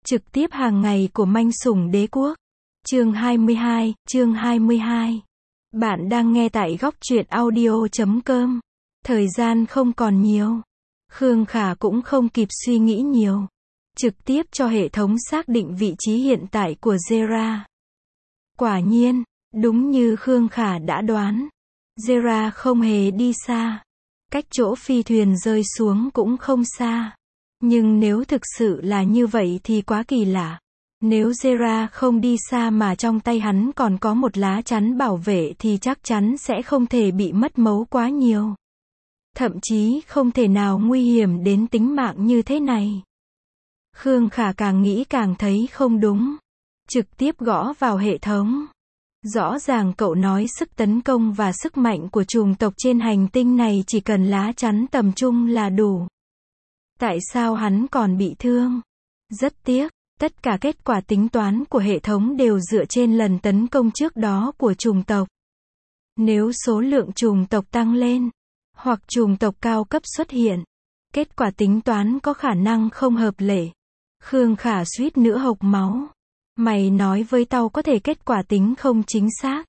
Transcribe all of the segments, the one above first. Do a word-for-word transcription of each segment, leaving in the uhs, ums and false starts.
Trực tiếp hàng ngày của manh sủng đế quốc. Chương hai mươi hai, chương hai mươi hai. Bạn đang nghe tại góc truyện audio chấm com. Thời gian không còn nhiều. Khương Khả cũng không kịp suy nghĩ nhiều. Trực tiếp cho hệ thống xác định vị trí hiện tại của Zera. Quả nhiên, đúng như Khương Khả đã đoán. Zera không hề đi xa. Cách chỗ phi thuyền rơi xuống cũng không xa. Nhưng nếu thực sự là như vậy thì quá kỳ lạ. Nếu Zera không đi xa mà trong tay hắn còn có một lá chắn bảo vệ thì chắc chắn sẽ không thể bị mất máu quá nhiều. Thậm chí không thể nào nguy hiểm đến tính mạng như thế này. Khương Khả càng nghĩ càng thấy không đúng. Trực tiếp gõ vào hệ thống. Rõ ràng cậu nói sức tấn công và sức mạnh của chủng tộc trên hành tinh này chỉ cần lá chắn tầm trung là đủ. Tại sao hắn còn bị thương? Rất tiếc, tất cả kết quả tính toán của hệ thống đều dựa trên lần tấn công trước đó của chủng tộc. Nếu số lượng chủng tộc tăng lên, hoặc chủng tộc cao cấp xuất hiện, kết quả tính toán có khả năng không hợp lệ. Khương Khả suýt nữa hộc máu. Mày nói với tao có thể kết quả tính không chính xác.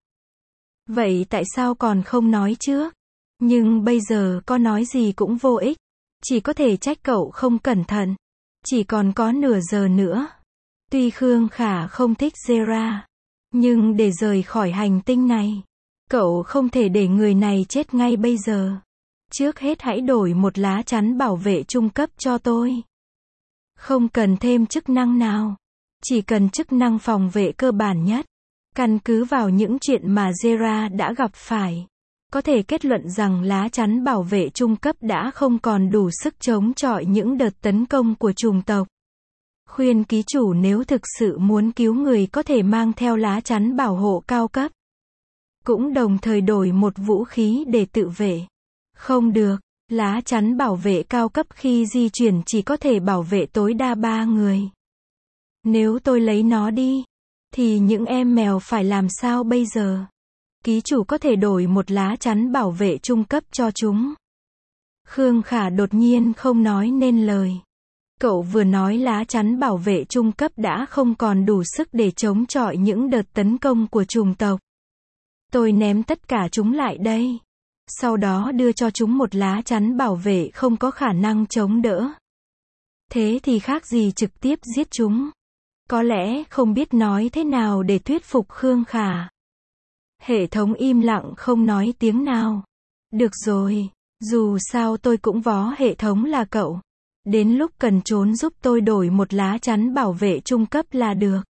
Vậy tại sao còn không nói trước? Nhưng bây giờ có nói gì cũng vô ích. Chỉ có thể trách cậu không cẩn thận. Chỉ còn có nửa giờ nữa. Tuy Khương Khả không thích Zera, nhưng để rời khỏi hành tinh này, cậu không thể để người này chết ngay bây giờ. Trước hết hãy đổi một lá chắn bảo vệ trung cấp cho tôi. Không cần thêm chức năng nào. Chỉ cần chức năng phòng vệ cơ bản nhất. Căn cứ vào những chuyện mà Zera đã gặp phải, có thể kết luận rằng lá chắn bảo vệ trung cấp đã không còn đủ sức chống chọi những đợt tấn công của chủng tộc. Khuyên ký chủ nếu thực sự muốn cứu người có thể mang theo lá chắn bảo hộ cao cấp. Cũng đồng thời đổi một vũ khí để tự vệ. Không được, lá chắn bảo vệ cao cấp khi di chuyển chỉ có thể bảo vệ tối đa ba người. Nếu tôi lấy nó đi, thì những em mèo phải làm sao bây giờ? Ký chủ có thể đổi một lá chắn bảo vệ trung cấp cho chúng. Khương Khả đột nhiên không nói nên lời. Cậu vừa nói lá chắn bảo vệ trung cấp đã không còn đủ sức để chống chọi những đợt tấn công của chủng tộc. Tôi ném tất cả chúng lại đây. Sau đó đưa cho chúng một lá chắn bảo vệ không có khả năng chống đỡ. Thế thì khác gì trực tiếp giết chúng. Có lẽ không biết nói thế nào để thuyết phục Khương Khả. Hệ thống im lặng không nói tiếng nào. Được rồi, dù sao tôi cũng vó hệ thống là cậu. Đến lúc cần trốn giúp tôi đổi một lá chắn bảo vệ trung cấp là được.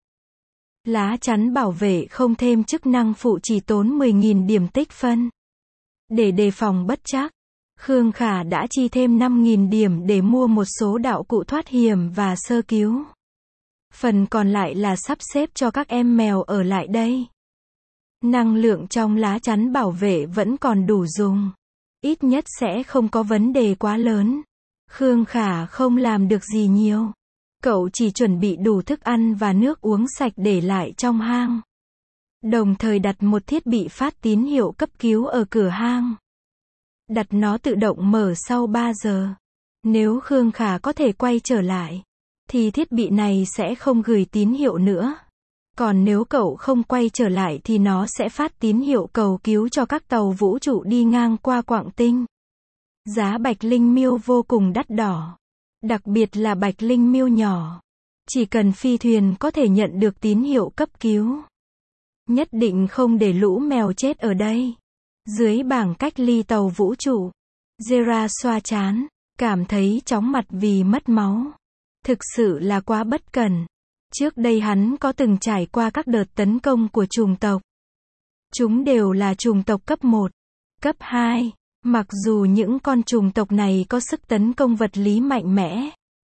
Lá chắn bảo vệ không thêm chức năng phụ chỉ tốn mười nghìn điểm tích phân. Để đề phòng bất trắc, Khương Khả đã chi thêm năm nghìn điểm để mua một số đạo cụ thoát hiểm và sơ cứu. Phần còn lại là sắp xếp cho các em mèo ở lại đây. Năng lượng trong lá chắn bảo vệ vẫn còn đủ dùng. Ít nhất sẽ không có vấn đề quá lớn. Khương Khả không làm được gì nhiều. Cậu chỉ chuẩn bị đủ thức ăn và nước uống sạch để lại trong hang. Đồng thời đặt một thiết bị phát tín hiệu cấp cứu ở cửa hang. Đặt nó tự động mở sau ba giờ. Nếu Khương Khả có thể quay trở lại, thì thiết bị này sẽ không gửi tín hiệu nữa. Còn nếu cậu không quay trở lại thì nó sẽ phát tín hiệu cầu cứu cho các tàu vũ trụ đi ngang qua quặng tinh. Giá bạch linh miêu vô cùng đắt đỏ. Đặc biệt là bạch linh miêu nhỏ. Chỉ cần phi thuyền có thể nhận được tín hiệu cấp cứu. Nhất định không để lũ mèo chết ở đây. Dưới bảng cách ly tàu vũ trụ, Zera xoa trán, cảm thấy chóng mặt vì mất máu. Thực sự là quá bất cẩn. Trước đây hắn có từng trải qua các đợt tấn công của chủng tộc. Chúng đều là chủng tộc cấp một, cấp hai. Mặc dù những con chủng tộc này có sức tấn công vật lý mạnh mẽ,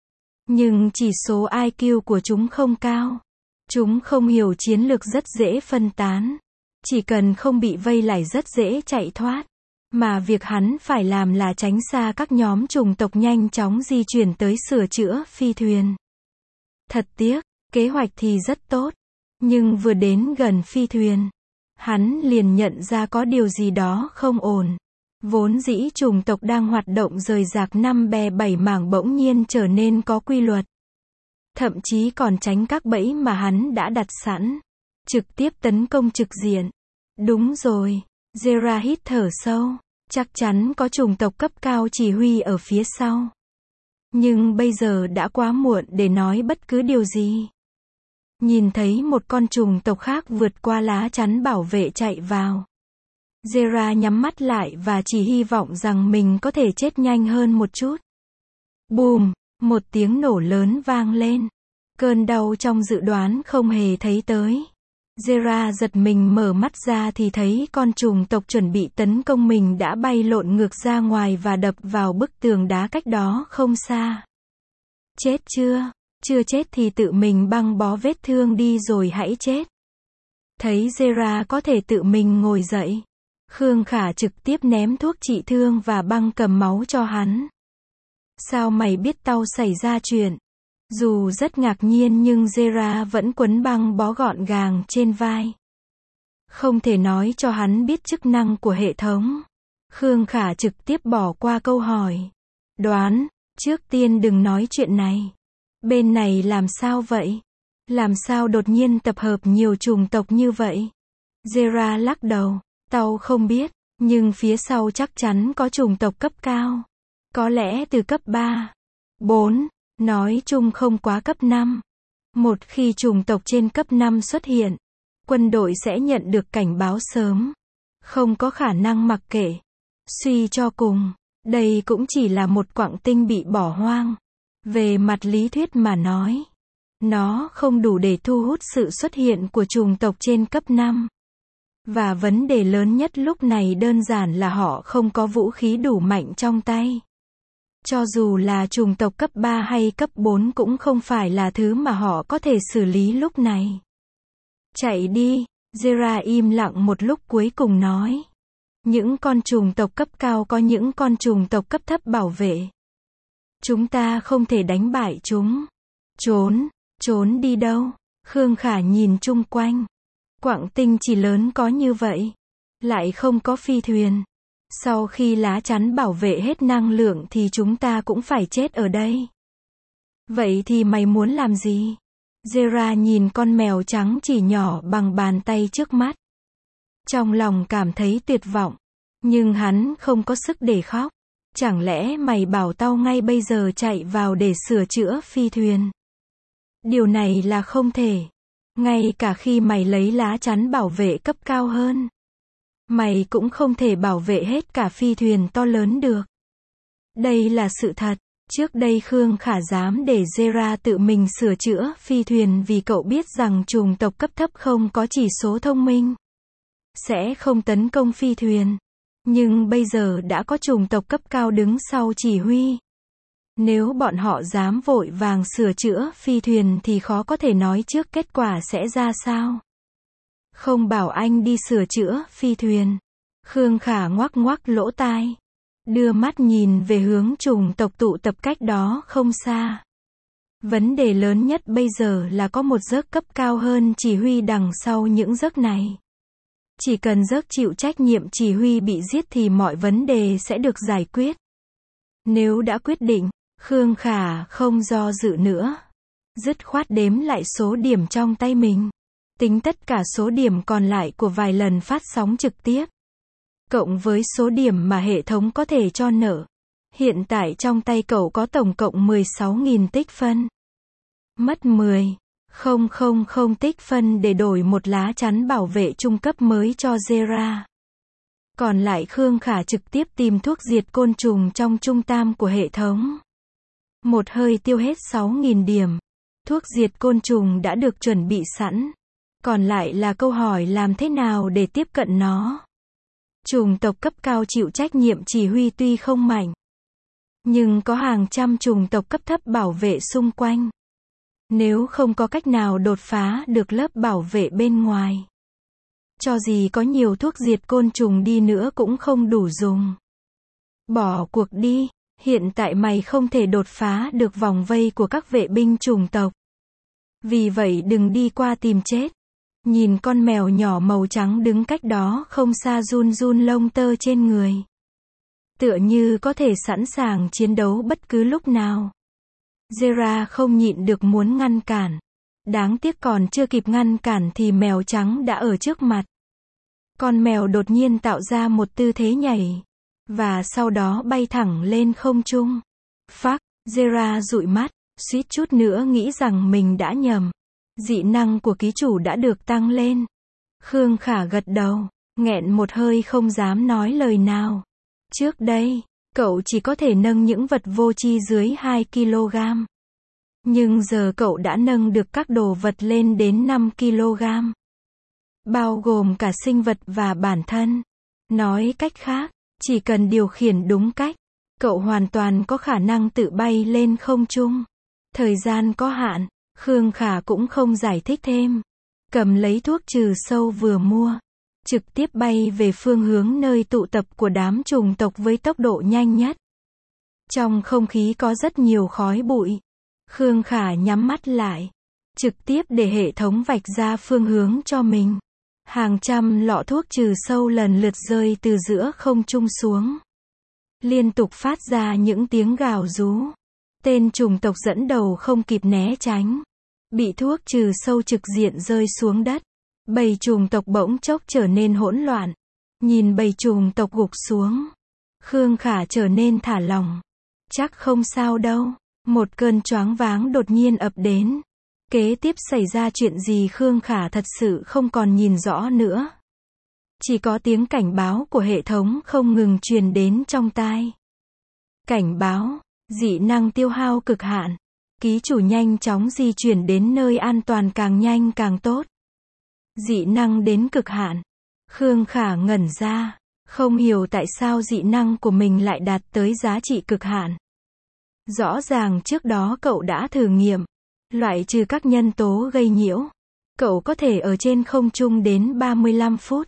nhưng chỉ số I Q của chúng không cao. Chúng không hiểu chiến lược rất dễ phân tán. Chỉ cần không bị vây lại rất dễ chạy thoát. Mà việc hắn phải làm là tránh xa các nhóm chủng tộc nhanh chóng di chuyển tới sửa chữa phi thuyền. Thật tiếc, kế hoạch thì rất tốt. Nhưng vừa đến gần phi thuyền, hắn liền nhận ra có điều gì đó không ổn. Vốn dĩ chủng tộc đang hoạt động rời rạc năm bè bảy mảng bỗng nhiên trở nên có quy luật. thậm chí còn tránh các bẫy mà hắn đã đặt sẵn. Trực tiếp tấn công trực diện. Đúng rồi. Zera hít thở sâu. Chắc chắn có chủng tộc cấp cao chỉ huy ở phía sau. Nhưng bây giờ đã quá muộn để nói bất cứ điều gì. Nhìn thấy một con chủng tộc khác vượt qua lá chắn bảo vệ chạy vào. Zera nhắm mắt lại và chỉ hy vọng rằng mình có thể chết nhanh hơn một chút. Bùm, một tiếng nổ lớn vang lên. Cơn đau trong dự đoán không hề thấy tới. Zera giật mình mở mắt ra thì thấy con chủng tộc chuẩn bị tấn công mình đã bay lộn ngược ra ngoài và đập vào bức tường đá cách đó không xa. Chết chưa? Chưa chết thì tự mình băng bó vết thương đi rồi hãy chết. Thấy Zera có thể tự mình ngồi dậy. Khương Khả trực tiếp ném thuốc trị thương và băng cầm máu cho hắn. Sao mày biết tao xảy ra chuyện? Dù rất ngạc nhiên nhưng Zera vẫn quấn băng bó gọn gàng trên vai. Không thể nói cho hắn biết chức năng của hệ thống. Khương Khả trực tiếp bỏ qua câu hỏi. Đoán, trước tiên đừng nói chuyện này. Bên này làm sao vậy? Làm sao đột nhiên tập hợp nhiều chủng tộc như vậy? Zera lắc đầu. Tao không biết, nhưng phía sau chắc chắn có chủng tộc cấp cao. Có lẽ từ cấp ba, bốn, nói chung không quá cấp năm. Một khi chủng tộc trên cấp năm xuất hiện, quân đội sẽ nhận được cảnh báo sớm. Không có khả năng mặc kệ. Suy cho cùng, đây cũng chỉ là một quặng tinh bị bỏ hoang. Về mặt lý thuyết mà nói, nó không đủ để thu hút sự xuất hiện của chủng tộc trên cấp năm. Và vấn đề lớn nhất lúc này đơn giản là họ không có vũ khí đủ mạnh trong tay. Cho dù là chủng tộc cấp ba hay cấp bốn cũng không phải là thứ mà họ có thể xử lý lúc này. Chạy đi, Zera im lặng một lúc cuối cùng nói. Những con chủng tộc cấp cao có những con chủng tộc cấp thấp bảo vệ. Chúng ta không thể đánh bại chúng. Trốn, trốn đi đâu? Khương Khả nhìn chung quanh. Quặng tinh chỉ lớn có như vậy. Lại không có phi thuyền. Sau khi lá chắn bảo vệ hết năng lượng thì chúng ta cũng phải chết ở đây. Vậy thì mày muốn làm gì? Zera nhìn con mèo trắng chỉ nhỏ bằng bàn tay trước mắt. Trong lòng cảm thấy tuyệt vọng. Nhưng hắn không có sức để khóc. Chẳng lẽ mày bảo tao ngay bây giờ chạy vào để sửa chữa phi thuyền? Điều này là không thể. Ngay cả khi mày lấy lá chắn bảo vệ cấp cao hơn, mày cũng không thể bảo vệ hết cả phi thuyền to lớn được. Đây là sự thật. Trước đây Khương Khả dám để Zera tự mình sửa chữa phi thuyền vì cậu biết rằng chủng tộc cấp thấp không có chỉ số thông minh, sẽ không tấn công phi thuyền. Nhưng bây giờ đã có chủng tộc cấp cao đứng sau chỉ huy. Nếu bọn họ dám vội vàng sửa chữa phi thuyền thì khó có thể nói trước kết quả sẽ ra sao. Không bảo anh đi sửa chữa phi thuyền. Khương Khả ngoắc ngoắc lỗ tai. Đưa mắt nhìn về hướng chủng tộc tụ tập cách đó không xa. Vấn đề lớn nhất bây giờ là có một giấc cấp cao hơn chỉ huy đằng sau những giấc này. Chỉ cần giấc chịu trách nhiệm chỉ huy bị giết thì mọi vấn đề sẽ được giải quyết. Nếu đã quyết định, Khương Khả không do dự nữa. Dứt khoát đếm lại số điểm trong tay mình. Tính tất cả số điểm còn lại của vài lần phát sóng trực tiếp. Cộng với số điểm mà hệ thống có thể cho nợ. Hiện tại trong tay cậu có tổng cộng mười sáu nghìn tích phân. Mất mười nghìn tích phân để đổi một lá chắn bảo vệ trung cấp mới cho Zera. Còn lại Khương Khả trực tiếp tìm thuốc diệt côn trùng trong trung tam của hệ thống. Một hơi tiêu hết sáu nghìn điểm. Thuốc diệt côn trùng đã được chuẩn bị sẵn. Còn lại là câu hỏi làm thế nào để tiếp cận nó. Chủng tộc cấp cao chịu trách nhiệm chỉ huy tuy không mạnh, nhưng có hàng trăm chủng tộc cấp thấp bảo vệ xung quanh. Nếu không có cách nào đột phá được lớp bảo vệ bên ngoài, cho gì có nhiều thuốc diệt côn trùng đi nữa cũng không đủ dùng. Bỏ cuộc đi, hiện tại mày không thể đột phá được vòng vây của các vệ binh chủng tộc. Vì vậy đừng đi qua tìm chết. Nhìn con mèo nhỏ màu trắng đứng cách đó không xa run run lông tơ trên người. Tựa như có thể sẵn sàng chiến đấu bất cứ lúc nào. Zera không nhịn được muốn ngăn cản. Đáng tiếc còn chưa kịp ngăn cản thì mèo trắng đã ở trước mặt. Con mèo đột nhiên tạo ra một tư thế nhảy. Và sau đó bay thẳng lên không trung. Phắc, Zera dụi mắt, suýt chút nữa nghĩ rằng mình đã nhầm. Dị năng của ký chủ đã được tăng lên. Khương Khả gật đầu, nghẹn một hơi không dám nói lời nào. Trước đây, cậu chỉ có thể nâng những vật vô tri dưới hai ki lô gam. Nhưng giờ cậu đã nâng được các đồ vật lên đến năm ki lô gam. Bao gồm cả sinh vật và bản thân. Nói cách khác, chỉ cần điều khiển đúng cách, cậu hoàn toàn có khả năng tự bay lên không trung. Thời gian có hạn, Khương Khả cũng không giải thích thêm. Cầm lấy thuốc trừ sâu vừa mua, trực tiếp bay về phương hướng nơi tụ tập của đám chủng tộc với tốc độ nhanh nhất. Trong không khí có rất nhiều khói bụi. Khương Khả nhắm mắt lại, trực tiếp để hệ thống vạch ra phương hướng cho mình. Hàng trăm lọ thuốc trừ sâu lần lượt rơi từ giữa không trung xuống. Liên tục phát ra những tiếng gào rú. Tên chủng tộc dẫn đầu không kịp né tránh. Bị thuốc trừ sâu trực diện rơi xuống đất. Bầy chủng tộc bỗng chốc trở nên hỗn loạn. Nhìn bầy chủng tộc gục xuống, Khương Khả trở nên thả lỏng. Chắc không sao đâu. Một cơn choáng váng đột nhiên ập đến. Kế tiếp xảy ra chuyện gì Khương Khả thật sự không còn nhìn rõ nữa. Chỉ có tiếng cảnh báo của hệ thống không ngừng truyền đến trong tai. Cảnh báo, dị năng tiêu hao cực hạn. Ký chủ nhanh chóng di chuyển đến nơi an toàn, càng nhanh càng tốt. Dị năng đến cực hạn. Khương Khả ngẩn ra, không hiểu tại sao dị năng của mình lại đạt tới giá trị cực hạn. Rõ ràng trước đó cậu đã thử nghiệm, loại trừ các nhân tố gây nhiễu, cậu có thể ở trên không trung đến ba mươi lăm phút.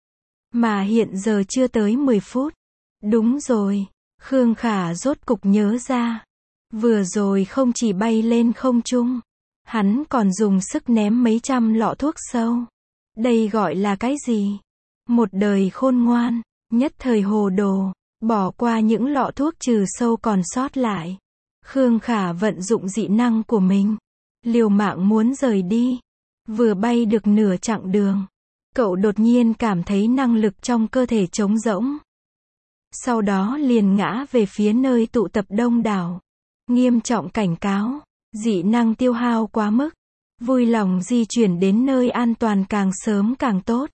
Mà hiện giờ chưa tới mười phút. Đúng rồi, Khương Khả rốt cục nhớ ra. Vừa rồi không chỉ bay lên không trung, hắn còn dùng sức ném mấy trăm lọ thuốc sâu. Đây gọi là cái gì? Một đời khôn ngoan, nhất thời hồ đồ, bỏ qua những lọ thuốc trừ sâu còn sót lại. Khương Khả vận dụng dị năng của mình, liều mạng muốn rời đi. Vừa bay được nửa chặng đường, cậu đột nhiên cảm thấy năng lực trong cơ thể trống rỗng. Sau đó liền ngã về phía nơi tụ tập đông đảo. Nghiêm trọng cảnh cáo, dị năng tiêu hao quá mức. Vui lòng di chuyển đến nơi an toàn càng sớm càng tốt.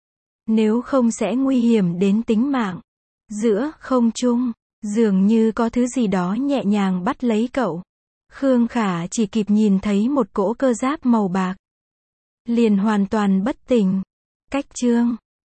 Nếu không sẽ nguy hiểm đến tính mạng. Giữa không trung, dường như có thứ gì đó nhẹ nhàng bắt lấy cậu. Khương Khả chỉ kịp nhìn thấy một cỗ cơ giáp màu bạc. Liền hoàn toàn bất tỉnh. Cách chương